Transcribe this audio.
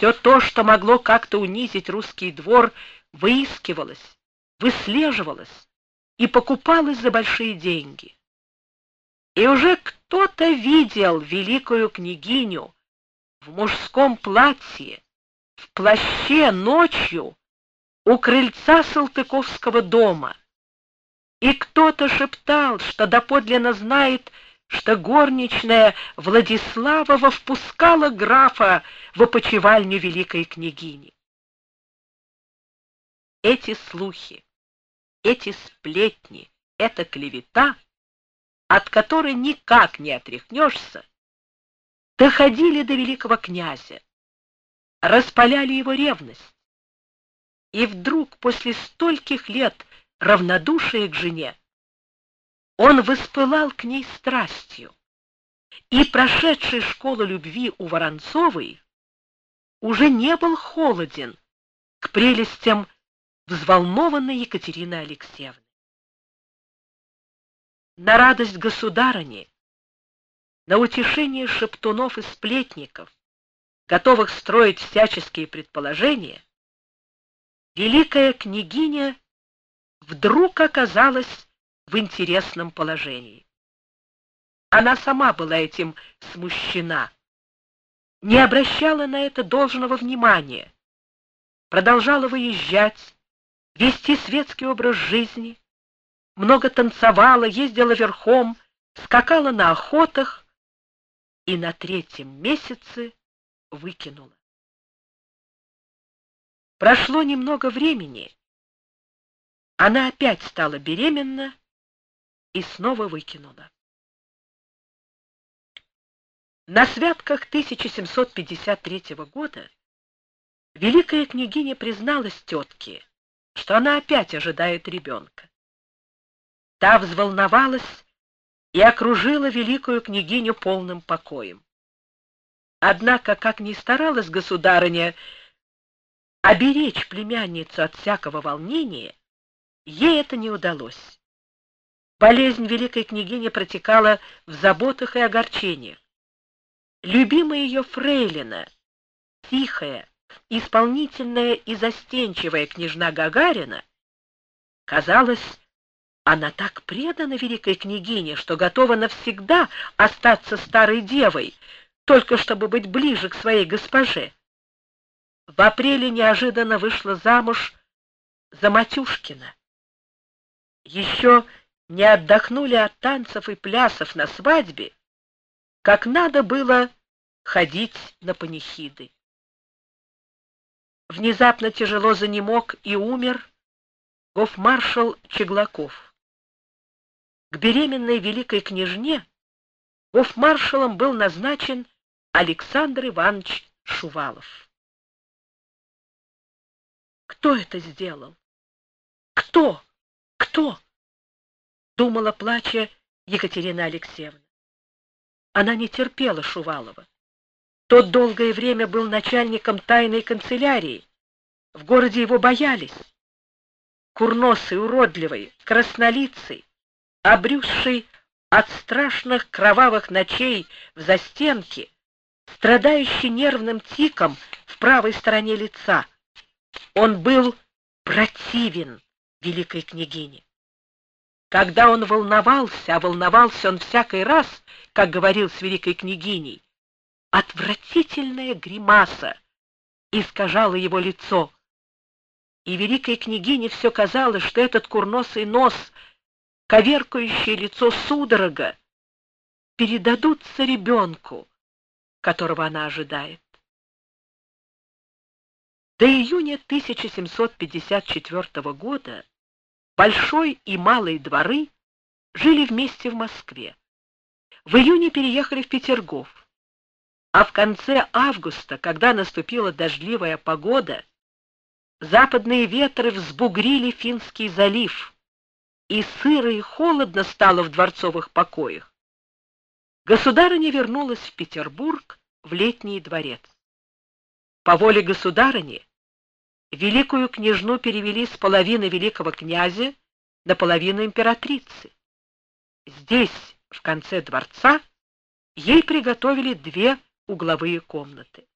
Все то, что могло как-то унизить русский двор, выискивалось, выслеживалось и покупалось за большие деньги. И уже кто-то видел великую княгиню в мужском платье, в плаще ночью у крыльца Салтыковского дома. И кто-то шептал, что доподлинно знает, что горничная Владиславова впускала графа в опочивальню великой княгини. Эти слухи, эти сплетни, эта клевета, от которой никак не отряхнешься, доходили до великого князя, распаляли его ревность. И вдруг, после стольких лет равнодушия к жене, он воспылал к ней страстью, и, прошедший школу любви у Воронцовой, уже не был холоден к прелестям взволнованной Екатерины Алексеевны. На радость государыни, на утешение шептунов и сплетников, готовых строить всяческие предположения, великая княгиня вдруг оказалась в интересном положении. Она сама была этим смущена, не обращала на это должного внимания, продолжала выезжать, вести светский образ жизни, много танцевала, ездила верхом, скакала на охотах и на 3-м месяце выкинула. Прошло немного времени, она опять стала беременна и снова выкинула. На святках 1753 года великая княгиня призналась тетке, что она опять ожидает ребенка. Та взволновалась и окружила великую княгиню полным покоем. Однако, как ни старалась государыня оберечь племянницу от всякого волнения, ей это не удалось. Болезнь великой княгини протекала в заботах и огорчениях. Любимая ее фрейлина, тихая, исполнительная и застенчивая княжна Гагарина, казалось, она так предана великой княгине, что готова навсегда остаться старой девой, только чтобы быть ближе к своей госпоже. В апреле неожиданно вышла замуж за Матюшкина. Еще не отдохнули от танцев и плясов на свадьбе, как надо было ходить на панихиды. Внезапно тяжело занемог и умер гофмаршал Чеглаков. К беременной великой княжне гофмаршалом был назначен Александр Иванович Шувалов. Кто это сделал? Кто? Кто? Думала, плача, Екатерина Алексеевна. Она не терпела Шувалова. Тот долгое время был начальником тайной канцелярии. В городе его боялись. Курносый, уродливый, краснолицый, обрюзший от страшных кровавых ночей в застенке, страдающий нервным тиком в правой стороне лица. Он был противен великой княгине. Когда он волновался, а волновался он всякий раз, как говорил с великой княгиней, отвратительная гримаса искажала его лицо, и великой княгине все казалось, что этот курносый нос, коверкающее лицо судорога, передадутся ребенку, которого она ожидает. До июня 1754 года Большой и Малый дворы жили вместе в Москве. В июне переехали в Петергоф, а в конце августа, когда наступила дождливая погода, западные ветры взбугрили Финский залив, и сыро и холодно стало в дворцовых покоях. Государыня вернулась в Петербург в Летний дворец. По воле государыни великую княжну перевели с половины великого князя на половину императрицы. Здесь, в конце дворца, ей приготовили 2 угловые комнаты.